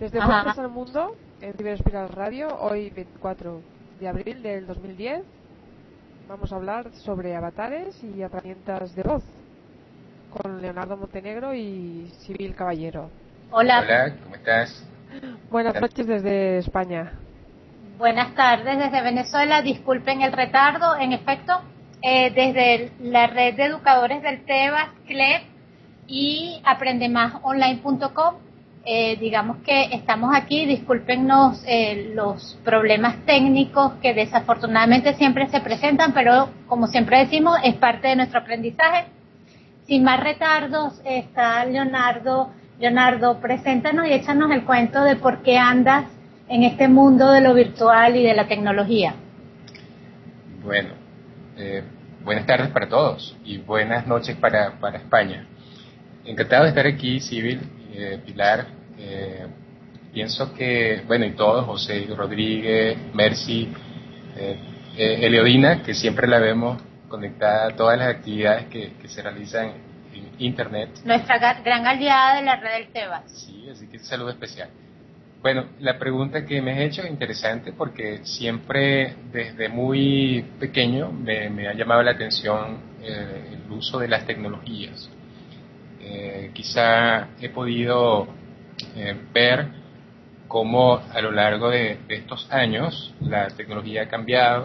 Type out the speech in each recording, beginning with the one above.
Desde Puertas al Mundo, en Ciberespiral Radio, hoy 24 de abril del 2010, vamos a hablar sobre avatares y herramientas de voz con Leonardo Montenegro y Sibyl Caballero. Hola, ¿cómo estás? Buenas noches desde España. Buenas tardes desde Venezuela, disculpen el retardo, en efecto, desde la red de educadores del TEBAS, CLEP y aprendemasonline.com. Digamos que estamos aquí, discúlpennos los problemas técnicos que desafortunadamente siempre se presentan, pero como siempre decimos, es parte de nuestro aprendizaje. Sin más retardos, está Leonardo. Leonardo, preséntanos y échanos el cuento de por qué andas en este mundo de lo virtual y de la tecnología. Bueno, buenas tardes para todos y buenas noches para España. Encantado de estar aquí, Sibyl, Pilar. Pienso que, bueno, y todos, José Rodríguez, Mercy, Eleodina, que siempre la vemos conectada a todas las actividades que se realizan en Internet. Nuestra gran aliada de la red del TEBAS. Sí, así que un saludo especial. Bueno, la pregunta que me has hecho es interesante porque siempre desde muy pequeño me ha llamado la atención el uso de las tecnologías. Quizá he podido ver cómo a lo largo de estos años la tecnología ha cambiado,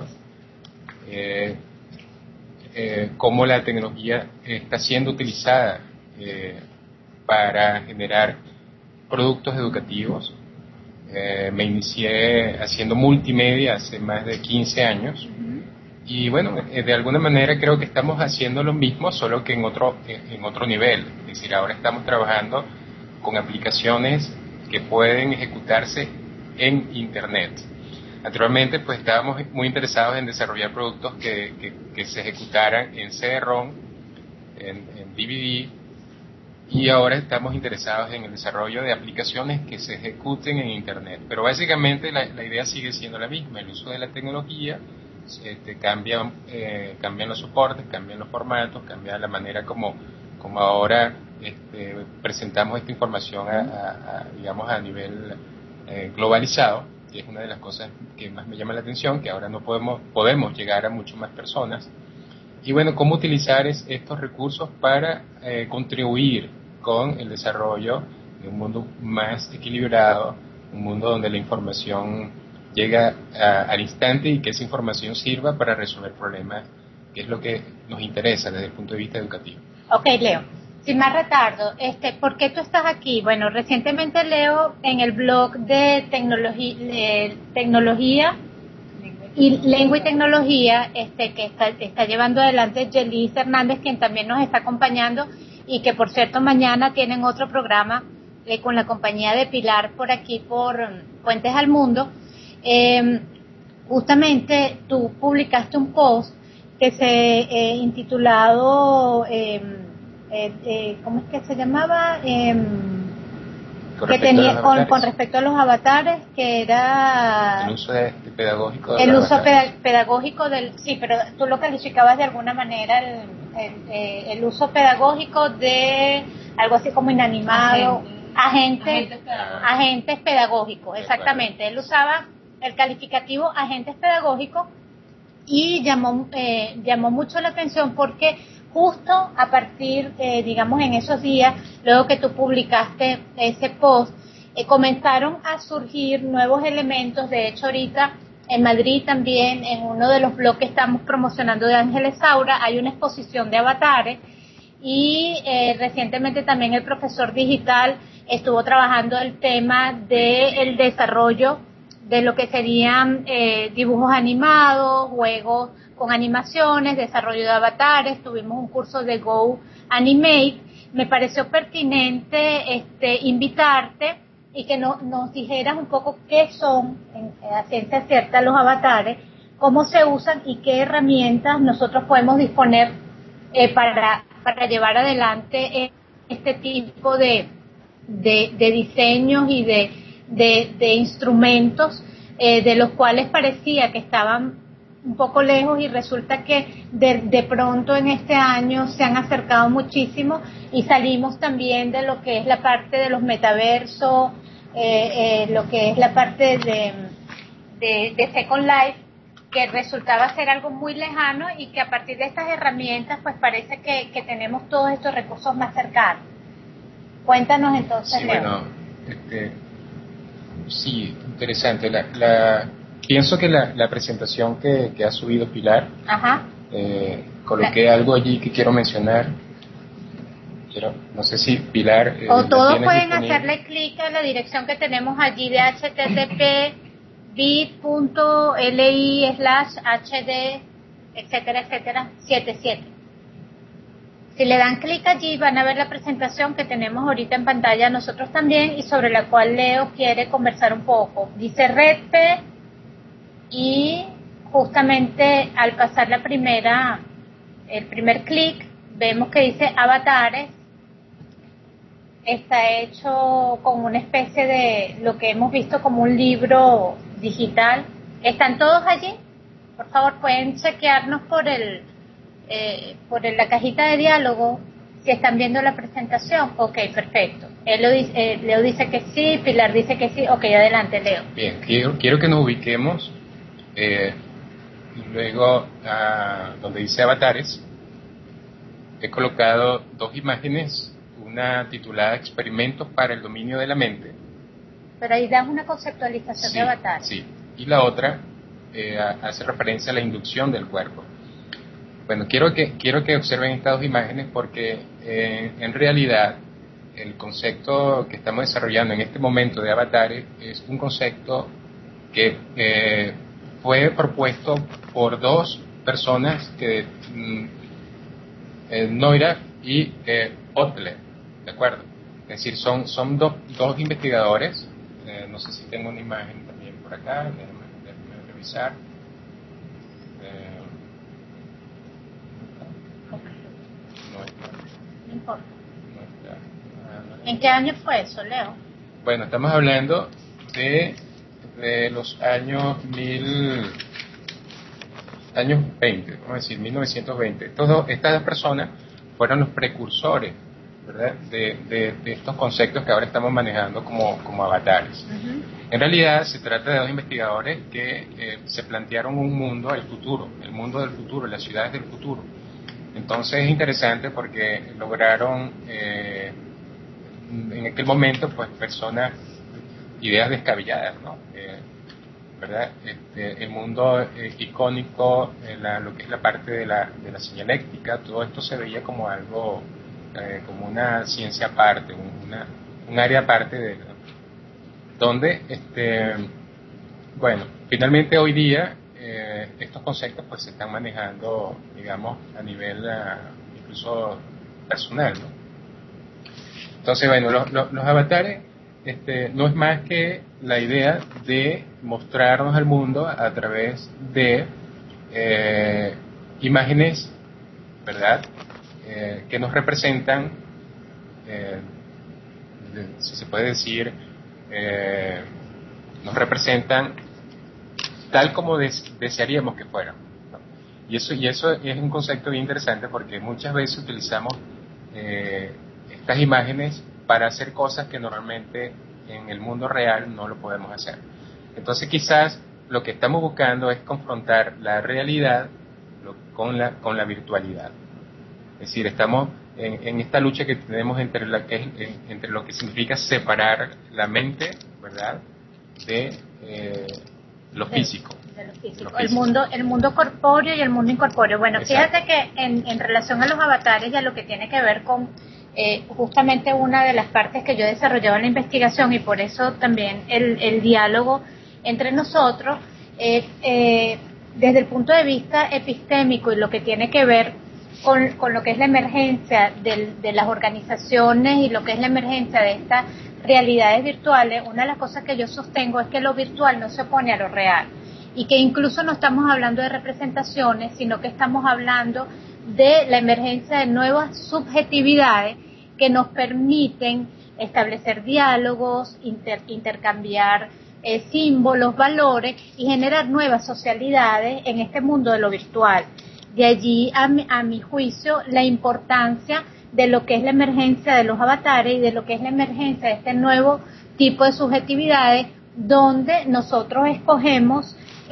cómo la tecnología está siendo utilizada para generar productos educativos. Me inicié haciendo multimedia hace más de 15 años y bueno, de alguna manera creo que estamos haciendo lo mismo, solo que en otro nivel. Es decir, ahora estamos trabajando con aplicaciones que pueden ejecutarse en Internet. Naturalmente, pues estábamos muy interesados en desarrollar productos que se ejecutaran en CD-ROM, en DVD, y ahora estamos interesados en el desarrollo de aplicaciones que se ejecuten en Internet. Pero básicamente la idea sigue siendo la misma, el uso de la tecnología, cambian los soportes, cambian los formatos, cambia la manera como ahora presentamos esta información digamos a nivel globalizado, que es una de las cosas que más me llama la atención, que ahora no podemos llegar a mucho más personas. Y bueno, cómo utilizar estos recursos para contribuir con el desarrollo de un mundo más equilibrado, un mundo donde la información llega al instante y que esa información sirva para resolver problemas, que es lo que nos interesa desde el punto de vista educativo. Ok, Leo, sin más retardo, ¿por qué tú estás aquí? Bueno, recientemente leo en el blog de tecnología y lengua y tecnología que está llevando adelante Yelis Hernández, quien también nos está acompañando y que por cierto mañana tienen otro programa con la compañía de Pilar por aquí por Puentes al Mundo. Justamente tú publicaste un post que se intitulado ¿cómo es que se llamaba? Con respecto a los avatares, que era el uso pedagógico pedagógico del, sí, pero tú lo calificabas de alguna manera el uso pedagógico de algo así como inanimado, agentes pedagógicos, exactamente. Él usaba el calificativo agentes pedagógicos y llamó mucho la atención porque justo a partir, digamos, en esos días, luego que tú publicaste ese post, comenzaron a surgir nuevos elementos. De hecho, ahorita en Madrid también, en uno de los blogs que estamos promocionando de Ángeles Aura, hay una exposición de avatares y recientemente también el profesor digital estuvo trabajando el tema del desarrollo de lo que serían dibujos animados, juegos con animaciones, desarrollo de avatares. Tuvimos un curso de Go Animate. Me pareció pertinente invitarte y que nos dijeras un poco qué son, a ciencia cierta, los avatares, cómo se usan y qué herramientas nosotros podemos disponer para llevar adelante este tipo de diseños y de instrumentos de los cuales parecía que estaban un poco lejos y resulta que de pronto en este año se han acercado muchísimo y salimos también de lo que es la parte de los metaversos, lo que es la parte de Second Life, que resultaba ser algo muy lejano y que a partir de estas herramientas pues parece que tenemos todos estos recursos más cercanos. Cuéntanos entonces, Sí, Leo. bueno, sí, interesante. Pienso que la presentación que ha subido Pilar, Ajá. coloqué algo allí que quiero mencionar. No sé si Pilar... o todos pueden disponible. hacerle clic a la dirección que tenemos allí de http bit.li/hd, etcétera, etcétera, 77. Si le dan clic allí van a ver la presentación que tenemos ahorita en pantalla nosotros también y sobre la cual Leo quiere conversar un poco. Dice RedP y justamente al pasar el primer clic vemos que dice avatares. Está hecho con una especie de lo que hemos visto como un libro digital. ¿Están todos allí? Por favor, pueden chequearnos por la cajita de diálogo si están viendo la presentación. Ok, perfecto. Leo dice que sí, Pilar dice que sí. Ok, adelante, Leo. Bien, quiero que nos ubiquemos luego donde dice avatares. He colocado dos imágenes, una titulada Experimentos para el dominio de la mente. Pero ahí das una conceptualización de avatar. Sí, y la otra hace referencia a la inducción del cuerpo. Bueno, quiero que observen estas dos imágenes porque en realidad el concepto que estamos desarrollando en este momento de avatares es un concepto que fue propuesto por dos personas que Neurath y Otler, ¿de acuerdo? Es decir, son dos investigadores. No sé si tengo una imagen también por acá, déjame revisar. No importa. ¿En qué año fue eso, Leo? Bueno, estamos hablando de los años 20, vamos a decir 1920. Estas dos personas fueron los precursores, ¿verdad?, de estos conceptos que ahora estamos manejando como avatares. Uh-huh. En realidad se trata de dos investigadores que se plantearon un mundo, el mundo del futuro, las ciudades del futuro. Entonces es interesante porque lograron en aquel momento pues ideas descabelladas, ¿no? ¿Verdad? El mundo icónico, lo que es la parte de la señaléctica, todo esto se veía como algo, como una ciencia aparte, un área aparte de donde, bueno, finalmente hoy día estos conceptos pues se están manejando, digamos, a nivel incluso personal, ¿no? Entonces, bueno, los avatares no es más que la idea de mostrarnos al mundo a través de imágenes, ¿verdad?, que nos representan, si se puede decir, nos representan tal como desearíamos que fueran, ¿no? Y eso es un concepto bien interesante porque muchas veces utilizamos estas imágenes para hacer cosas que normalmente en el mundo real no lo podemos hacer. Entonces quizás lo que estamos buscando es confrontar la realidad con la virtualidad. Es decir, estamos en esta lucha que tenemos entre lo que significa separar la mente, ¿verdad?, de lo físico. De lo físico. El mundo corpóreo y el mundo incorpóreo. Bueno, exacto. Fíjate que en relación a los avatares y a lo que tiene que ver con justamente una de las partes que yo desarrollaba en la investigación y por eso también el diálogo entre nosotros, desde el punto de vista epistémico y lo que tiene que ver con lo que es la emergencia de las organizaciones y lo que es la emergencia de estas realidades virtuales, una de las cosas que yo sostengo es que lo virtual no se opone a lo real y que incluso no estamos hablando de representaciones, sino que estamos hablando de la emergencia de nuevas subjetividades que nos permiten establecer diálogos, intercambiar símbolos, valores y generar nuevas socialidades en este mundo de lo virtual. De allí, a mi juicio, la importancia de lo que es la emergencia de los avatares y de lo que es la emergencia de este nuevo tipo de subjetividades donde nosotros escogemos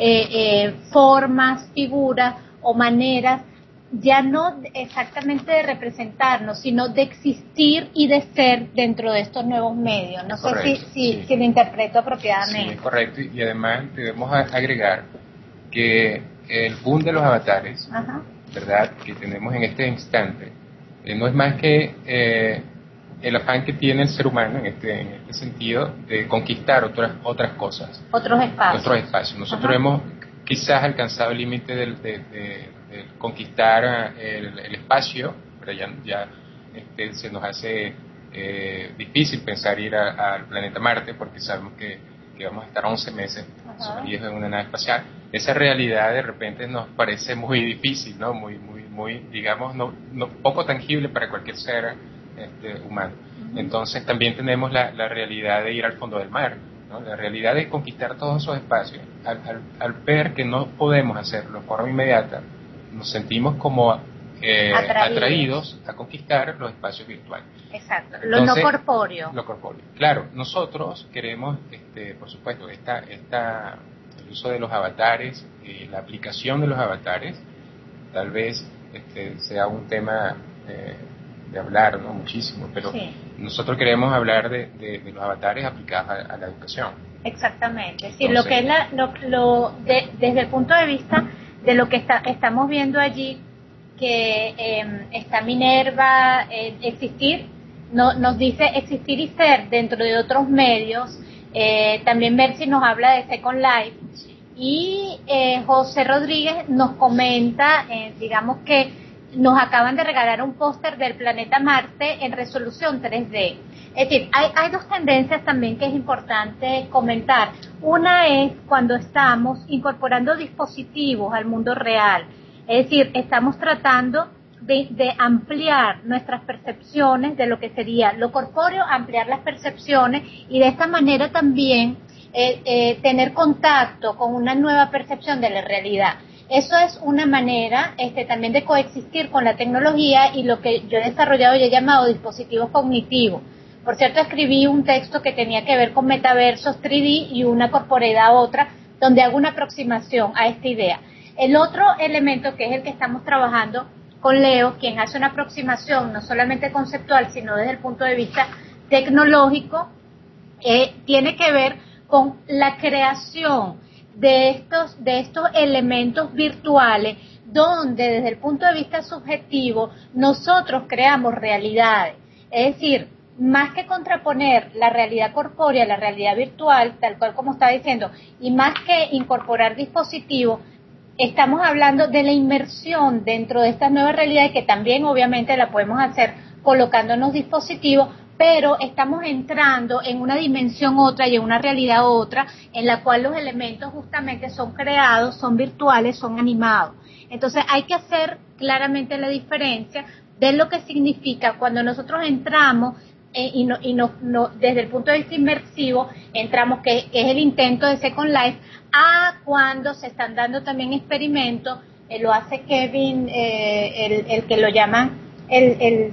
formas, figuras o maneras ya no exactamente de representarnos, sino de existir y de ser dentro de estos nuevos medios. No sé si lo interpreto apropiadamente. Sí, es correcto. Y además debemos agregar que el boom de los avatares, Ajá. ¿verdad?, que tenemos en este instante, no es más que el afán que tiene el ser humano en este sentido de conquistar otras cosas. Otros espacios. Nosotros hemos quizás alcanzado el límite de conquistar el espacio, pero ya se nos hace difícil pensar ir al planeta Marte, porque sabemos que vamos a estar 11 meses sumergidos en una nave espacial. Esa realidad de repente nos parece muy difícil, ¿no? Muy, digamos, no poco tangible para cualquier ser humano. Entonces también tenemos la realidad de ir al fondo del mar, ¿no? La realidad de conquistar todos esos espacios. Al ver que no podemos hacerlo de forma inmediata, nos sentimos como atraídos a conquistar los espacios virtuales. Exacto, entonces, lo no corpóreo. Claro, nosotros queremos, por supuesto, el uso de los avatares, la aplicación de los avatares, tal vez sea un tema de hablar, ¿no?, muchísimo, pero nosotros queremos hablar de los avatares aplicados a la educación. Exactamente, sí. Entonces, lo que es desde el punto de vista de lo que estamos viendo allí, que está Minerva, existir, nos dice existir y ser dentro de otros medios. También Mercy nos habla de Second Life, y José Rodríguez nos comenta, digamos que nos acaban de regalar un póster del planeta Marte en resolución 3D. Es decir, hay dos tendencias también que es importante comentar. Una es cuando estamos incorporando dispositivos al mundo real. Es decir, estamos tratando de ampliar nuestras percepciones de lo que sería lo corpóreo, ampliar las percepciones y de esta manera también tener contacto con una nueva percepción de la realidad. Eso es una manera también de coexistir con la tecnología y lo que yo he desarrollado y he llamado dispositivos cognitivos. Por cierto, escribí un texto que tenía que ver con metaversos 3D y una corporeidad otra, donde hago una aproximación a esta idea. El otro elemento, que es el que estamos trabajando con Leo, quien hace una aproximación no solamente conceptual, sino desde el punto de vista tecnológico, tiene que ver con la creación de estos elementos virtuales, donde desde el punto de vista subjetivo nosotros creamos realidades. Es decir, más que contraponer la realidad corpórea a la realidad virtual, tal cual como estaba diciendo, y más que incorporar dispositivos, estamos hablando de la inmersión dentro de estas nuevas realidades, que también obviamente la podemos hacer colocándonos dispositivos, pero estamos entrando en una dimensión otra y en una realidad otra, en la cual los elementos justamente son creados, son virtuales, son animados. Entonces hay que hacer claramente la diferencia de lo que significa cuando nosotros entramos desde el punto de vista inmersivo, entramos, que es el intento de Second Life, a cuando se están dando también experimentos, lo hace Kevin, el que lo llaman el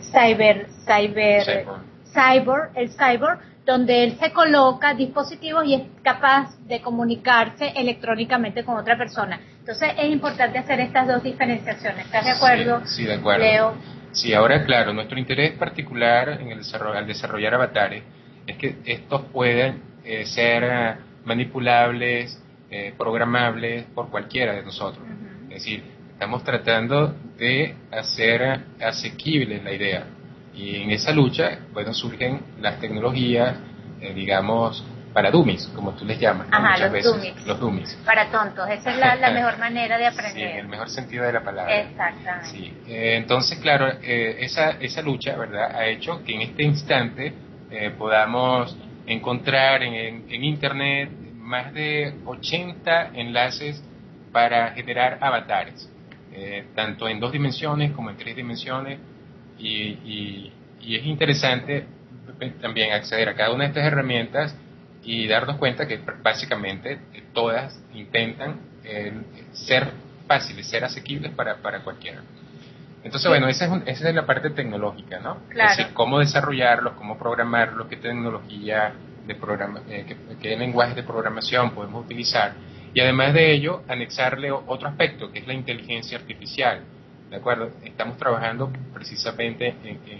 cyborg, donde él se coloca dispositivos y es capaz de comunicarse electrónicamente con otra persona. Entonces es importante hacer estas dos diferenciaciones. ¿Estás de acuerdo? Sí, de acuerdo. Leo. Sí, ahora claro, nuestro interés particular en al desarrollar avatares es que estos puedan ser manipulables, programables por cualquiera de nosotros. Uh-huh. Es decir, estamos tratando de hacer asequible la idea. Y en esa lucha, bueno, surgen las tecnologías, digamos, para dummies, como tú les llamas, ¿no? Ajá, muchas veces. Dummies. Los dummies. Para tontos, esa es la mejor manera de aprender. Sí, en el mejor sentido de la palabra. Exactamente. Sí. Entonces, claro, esa lucha, ¿verdad?, ha hecho que en este instante podamos encontrar en Internet más de 80 enlaces para generar avatares, tanto en 2 dimensiones como en 3 dimensiones, y es interesante también acceder a cada una de estas herramientas y darnos cuenta que básicamente todas intentan ser fáciles, ser asequibles para cualquiera. Entonces, bueno, esa es la parte tecnológica, ¿no? Claro. Es decir, cómo desarrollarlos, cómo programarlos, qué tecnología qué lenguajes de programación podemos utilizar, y además de ello anexarle otro aspecto que es la inteligencia artificial. ¿De acuerdo? Estamos trabajando precisamente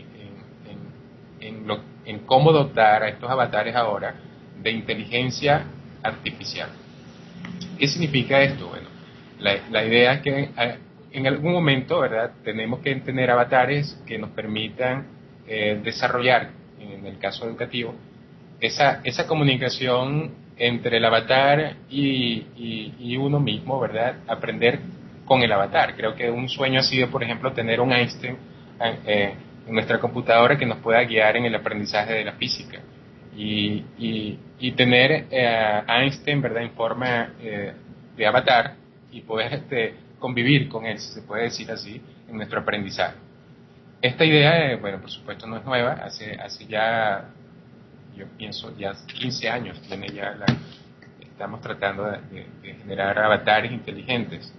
en cómo dotar a estos avatares ahora de inteligencia artificial. ¿Qué significa esto? Bueno, la idea es que en algún momento, ¿verdad?, tenemos que tener avatares que nos permitan desarrollar, en el caso educativo, esa comunicación entre el avatar y uno mismo, ¿verdad?, aprender con el avatar. Creo que un sueño ha sido, por ejemplo, tener un Einstein en nuestra computadora que nos pueda guiar en el aprendizaje de la física. Y tener a Einstein, ¿verdad?, en forma de avatar y poder convivir con él, si se puede decir así, en nuestro aprendizaje. Esta idea, bueno, por supuesto no es nueva, hace ya, yo pienso, ya 15 años estamos tratando de generar avatares inteligentes.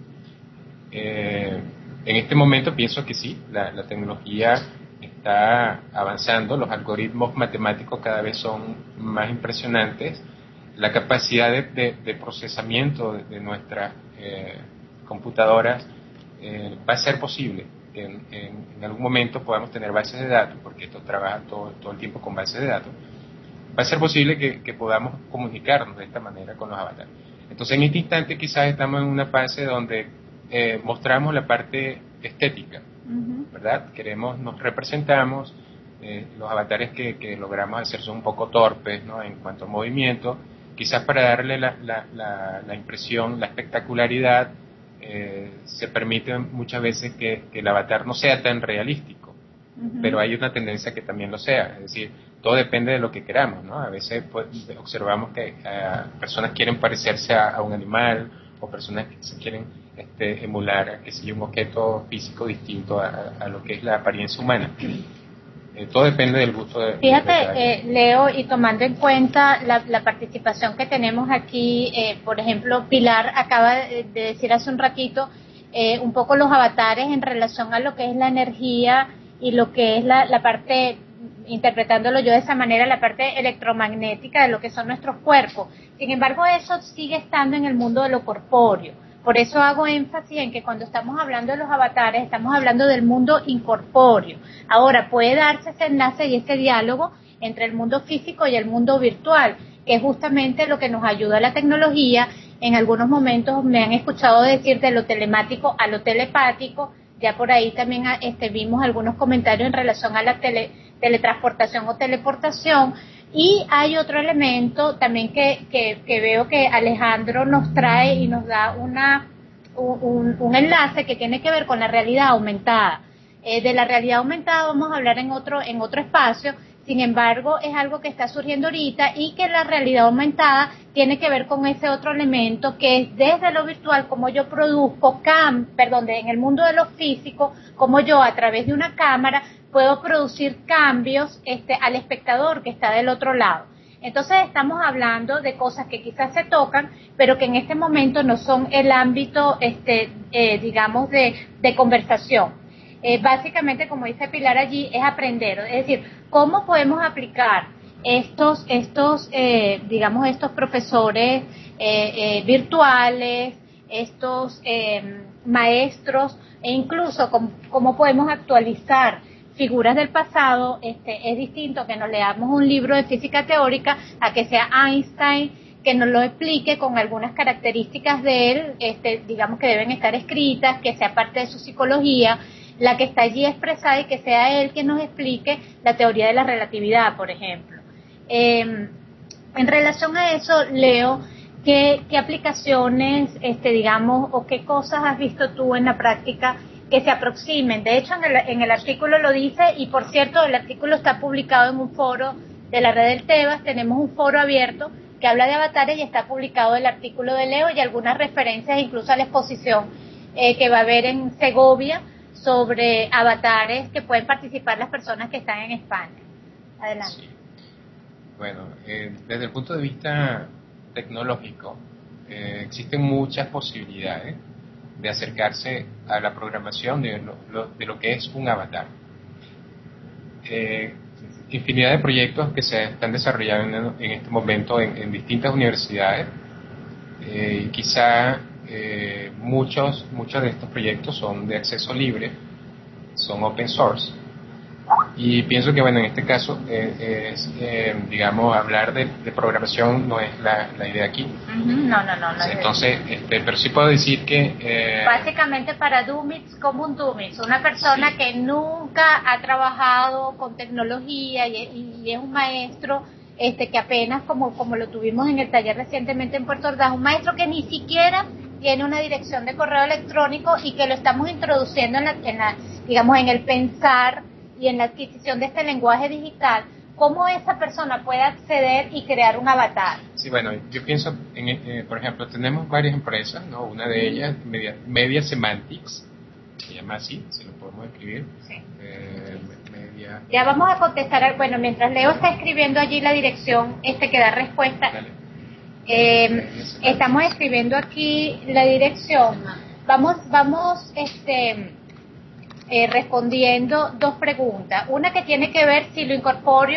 En este momento pienso que sí, la tecnología está avanzando, los algoritmos matemáticos cada vez son más impresionantes, la capacidad de procesamiento de nuestras computadoras va a ser posible. En algún momento podamos tener bases de datos, porque esto trabaja todo el tiempo con bases de datos, va a ser posible que podamos comunicarnos de esta manera con los avatares. Entonces, en este instante quizás estamos en una fase donde mostramos la parte estética, ¿verdad? Nos representamos, los avatares que logramos hacer son un poco torpes, ¿no?, en cuanto a movimiento, quizás para darle la impresión, la espectacularidad, se permite muchas veces que el avatar no sea tan realístico, pero hay una tendencia que también lo sea, es decir, todo depende de lo que queramos, ¿no? A veces pues, observamos que personas quieren parecerse a un animal, o personas que se quieren emular un objeto físico distinto a lo que es la apariencia humana. Todo depende del gusto de Fíjate, Leo, y tomando en cuenta la participación que tenemos aquí, por ejemplo, Pilar acaba de decir hace un ratito un poco los avatares en relación a lo que es la energía y lo que es la parte, interpretándolo yo de esa manera, la parte electromagnética de lo que son nuestros cuerpos. Sin embargo, eso sigue estando en el mundo de lo corpóreo. Por eso hago énfasis en que cuando estamos hablando de los avatares, estamos hablando del mundo incorpóreo. Ahora, puede darse ese enlace y ese diálogo entre el mundo físico y el mundo virtual, que es justamente lo que nos ayuda a la tecnología. En algunos momentos me han escuchado decir de lo telemático a lo telepático. Ya por ahí también vimos algunos comentarios en relación a la teletransportación o teleportación. Y hay otro elemento también que veo que Alejandro nos trae y nos da un enlace que tiene que ver con la realidad aumentada. De la realidad aumentada vamos a hablar en otro espacio. Sin embargo, es algo que está surgiendo ahorita y que la realidad aumentada tiene que ver con ese otro elemento que es desde lo virtual, como yo produzco en el mundo de lo físico, como yo a través de una cámara puedo producir cambios al espectador que está del otro lado. Entonces estamos hablando de cosas que quizás se tocan, pero que en este momento no son el ámbito, digamos, de conversación. Básicamente, como dice Pilar allí, es aprender, es decir, cómo podemos aplicar estos profesores virtuales, estos maestros, e incluso cómo podemos actualizar figuras del pasado. Es distinto que nos leamos un libro de física teórica a que sea Einstein que nos lo explique con algunas características de él, digamos que deben estar escritas, que sea parte de su psicología, la que está allí expresada, y que sea él quien nos explique la teoría de la relatividad, por ejemplo. En relación a eso, Leo, ¿qué aplicaciones, digamos, o qué cosas has visto tú en la práctica que se aproximen? De hecho, en el artículo lo dice, y por cierto, el artículo está publicado en un foro de la red del Tebas. Tenemos un foro abierto que habla de avatares y está publicado el artículo de Leo y algunas referencias incluso a la exposición que va a haber en Segovia sobre avatares que pueden participar las personas que están en España. Adelante. Sí. Bueno, desde el punto de vista tecnológico, existen muchas posibilidades de acercarse a la programación de lo que es un avatar. infinidad de proyectos que se están desarrollando en este momento en distintas universidades. Quizá muchos de estos proyectos son de acceso libre, son open source, y pienso que bueno, en este caso digamos, hablar de programación no es la idea aquí. No. Entonces, pero sí puedo decir que básicamente para Dumits, como un Dumits, una persona sí, que nunca ha trabajado con tecnología y es un maestro que apenas, como lo tuvimos en el taller recientemente en Puerto Ordaz, un maestro que ni siquiera tiene una dirección de correo electrónico y que lo estamos introduciendo digamos, en el pensar y en la adquisición de este lenguaje digital, cómo esa persona puede acceder y crear un avatar. Sí, bueno, yo pienso, por ejemplo, tenemos varias empresas, ¿no? Una de ellas, Media Semantics, se llama así, si lo podemos escribir. Sí. Media. Ya vamos a contestar, bueno, mientras Leo está escribiendo allí la dirección que da respuesta. Estamos escribiendo aquí la dirección. Vamos respondiendo dos preguntas. Una que tiene que ver si lo incorporo,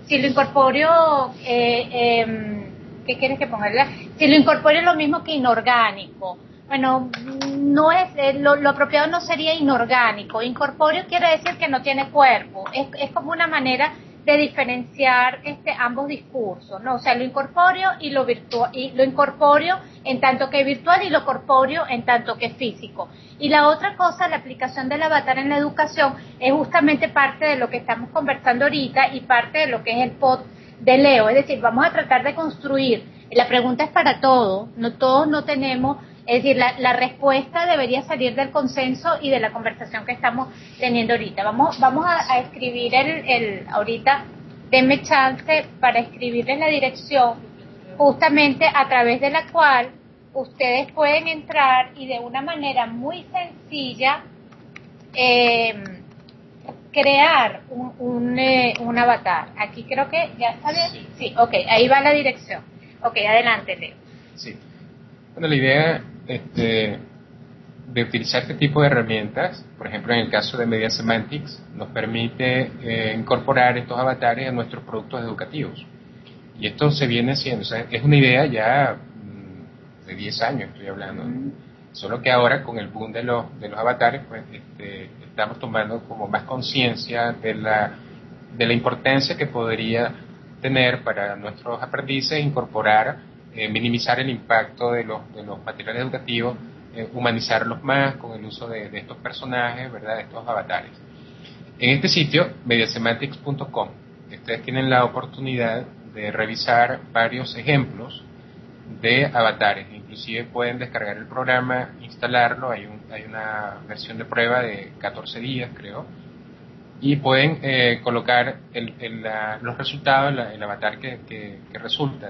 ¿qué quieres que ponga? Si lo incorporo es lo mismo que inorgánico. Bueno, no es lo apropiado no sería inorgánico. Incorpóreo quiere decir que no tiene cuerpo. Es como una manera de diferenciar ambos discursos, ¿no? O sea, lo incorpóreo y lo virtual, y lo incorpóreo en tanto que virtual y lo corpóreo en tanto que físico. Y la otra cosa, la aplicación del avatar en la educación, es justamente parte de lo que estamos conversando ahorita y parte de lo que es el pod de Leo. Es decir, vamos a tratar de construir. La pregunta es para todos no tenemos. Es decir, la respuesta debería salir del consenso y de la conversación que estamos teniendo ahorita. Vamos a escribir ahorita, denme chance para escribirles la dirección, justamente a través de la cual ustedes pueden entrar y de una manera muy sencilla crear un avatar. Aquí creo que ya está bien. Sí, ok, ahí va la dirección. Ok, adelante, Leo. Sí. Bueno, la idea de utilizar este tipo de herramientas, por ejemplo en el caso de Media Semantics, nos permite incorporar estos avatares a nuestros productos educativos. Y esto se viene haciendo, o sea, es una idea ya de 10 años, estoy hablando, ¿no? Solo que ahora con el boom de los avatares, pues estamos tomando como más conciencia de la importancia que podría tener para nuestros aprendices incorporar, minimizar el impacto de los materiales educativos, humanizarlos más con el uso de estos personajes, ¿verdad? De estos avatares. En este sitio, mediasemantics.com, ustedes tienen la oportunidad de revisar varios ejemplos de avatares. Inclusive pueden descargar el programa, instalarlo, hay una versión de prueba de 14 días, creo, y pueden colocar los resultados, el avatar que resulta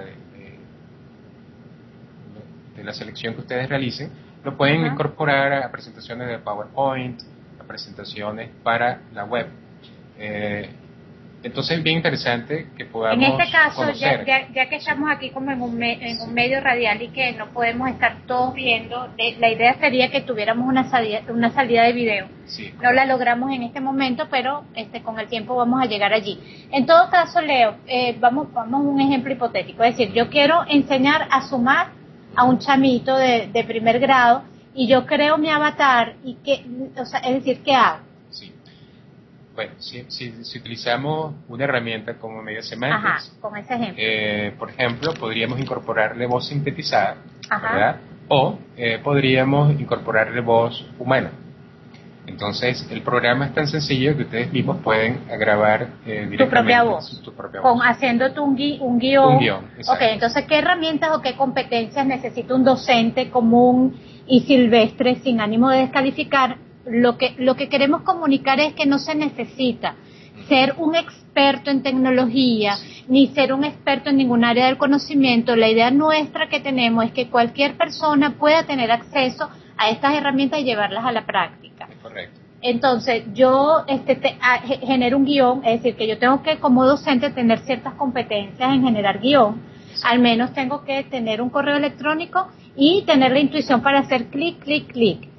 de la selección que ustedes realicen, lo pueden incorporar a presentaciones de PowerPoint, a presentaciones para la web. Entonces es bien interesante que podamos en este caso, conocer. ya que estamos aquí como en un medio radial y que no podemos estar todos viendo, la idea sería que tuviéramos una salida de video. Sí, no la logramos en este momento, pero con el tiempo vamos a llegar allí. En todo caso, Leo, vamos a un ejemplo hipotético. Es decir, yo quiero enseñar a sumar a un chamito de primer grado y yo creo mi avatar y es decir, ¿qué hago? Sí. Bueno, si utilizamos una herramienta como Media Semantics, con ese ejemplo. Por ejemplo, podríamos incorporarle voz sintetizada, ¿verdad? O podríamos incorporarle voz humana. Entonces, el programa es tan sencillo que ustedes mismos pueden grabar directamente tu propia voz. Haciéndote un guión. Un guión, exacto. Ok, entonces, ¿qué herramientas o qué competencias necesita un docente común y silvestre sin ánimo de descalificar? Lo que queremos comunicar es que no se necesita ser un experto en tecnología, ni ser un experto en ningún área del conocimiento. La idea nuestra que tenemos es que cualquier persona pueda tener acceso a estas herramientas y llevarlas a la práctica. Correcto. Entonces, yo genero un guión, es decir, que yo tengo que, como docente, tener ciertas competencias en generar guión. Al menos tengo que tener un correo electrónico y tener la intuición para hacer clic, clic, clic.